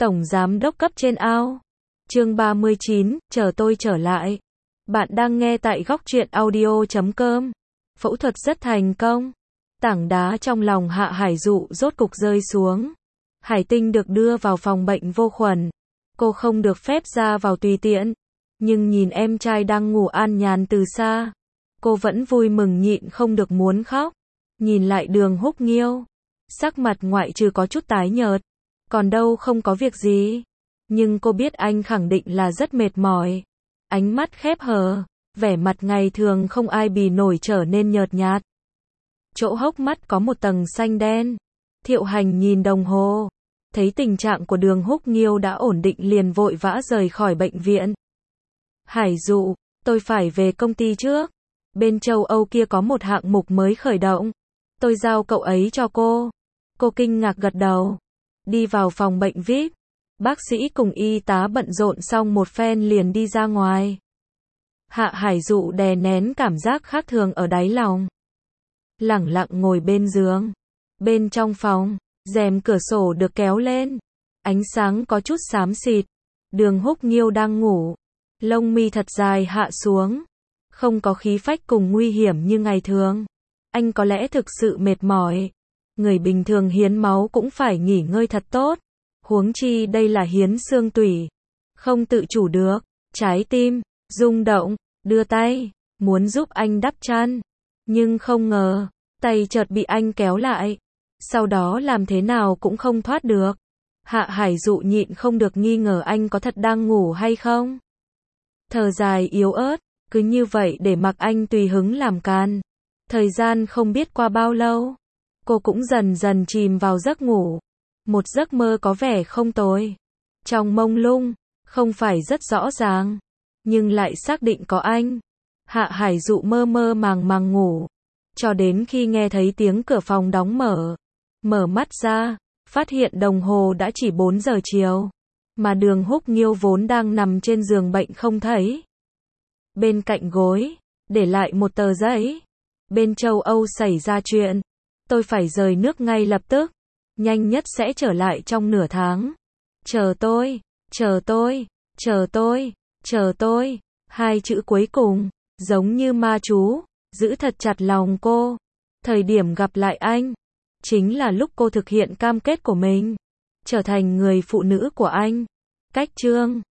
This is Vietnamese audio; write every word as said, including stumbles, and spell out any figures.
Tổng giám đốc cấp trên ao. Chương ba mươi chín, chờ tôi trở lại. Bạn đang nghe tại góc truyện audio chấm com. Phẫu thuật rất thành công. Tảng đá trong lòng Hạ Hải Dụ rốt cục rơi xuống. Hải Tinh được đưa vào phòng bệnh vô khuẩn. Cô không được phép ra vào tùy tiện. Nhưng nhìn em trai đang ngủ an nhàn từ xa. Cô vẫn vui mừng nhịn không được muốn khóc. Nhìn lại Đường Húc Nghiêu. Sắc mặt ngoại trừ có chút tái nhợt. Còn đâu không có việc gì. Nhưng cô biết anh khẳng định là rất mệt mỏi. Ánh mắt khép hờ. Vẻ mặt ngày thường không ai bì nổi trở nên nhợt nhạt. Chỗ hốc mắt có một tầng xanh đen. Thiệu Hành nhìn đồng hồ. Thấy tình trạng của Đường Húc Nghiêu đã ổn định liền vội vã rời khỏi bệnh viện. Hải Dụ, tôi phải về công ty trước. Bên châu Âu kia có một hạng mục mới khởi động. Tôi giao cậu ấy cho cô. Cô kinh ngạc gật đầu. Đi vào phòng bệnh vi ai pi. Bác sĩ cùng y tá bận rộn xong một phen liền đi ra ngoài. Hạ Hải Dụ đè nén cảm giác khác thường ở đáy lòng. Lẳng lặng ngồi bên giường. Bên trong phòng, rèm cửa sổ được kéo lên. Ánh sáng có chút xám xịt. Đường Húc Nghiêu đang ngủ. Lông mi thật dài hạ xuống. Không có khí phách cùng nguy hiểm như ngày thường. Anh có lẽ thực sự mệt mỏi. Người bình thường hiến máu cũng phải nghỉ ngơi thật tốt. Huống chi đây là hiến xương tủy. Không tự chủ được. Trái tim, rung động, đưa tay, muốn giúp anh đắp chăn. Nhưng không ngờ, tay chợt bị anh kéo lại. Sau đó làm thế nào cũng không thoát được. Hạ Hải Dụ nhịn không được nghi ngờ anh có thật đang ngủ hay không. Thở dài yếu ớt, cứ như vậy để mặc anh tùy hứng làm can. Thời gian không biết qua bao lâu. Cô cũng dần dần chìm vào giấc ngủ. Một giấc mơ có vẻ không tồi. Trong mông lung, không phải rất rõ ràng. Nhưng lại xác định có anh. Hạ Hải Dụ mơ mơ màng màng ngủ. Cho đến khi nghe thấy tiếng cửa phòng đóng mở. Mở mắt ra, phát hiện đồng hồ đã chỉ bốn giờ chiều. Mà Đường Húc Nghiêu vốn đang nằm trên giường bệnh không thấy. Bên cạnh gối, để lại một tờ giấy. Bên châu Âu xảy ra chuyện. Tôi phải rời nước ngay lập tức. Nhanh nhất sẽ trở lại trong nửa tháng. Chờ tôi, chờ tôi, chờ tôi, chờ tôi. Hai chữ cuối cùng, giống như ma chú, giữ thật chặt lòng cô. Thời điểm gặp lại anh, chính là lúc cô thực hiện cam kết của mình. Trở thành người phụ nữ của anh. Cách chương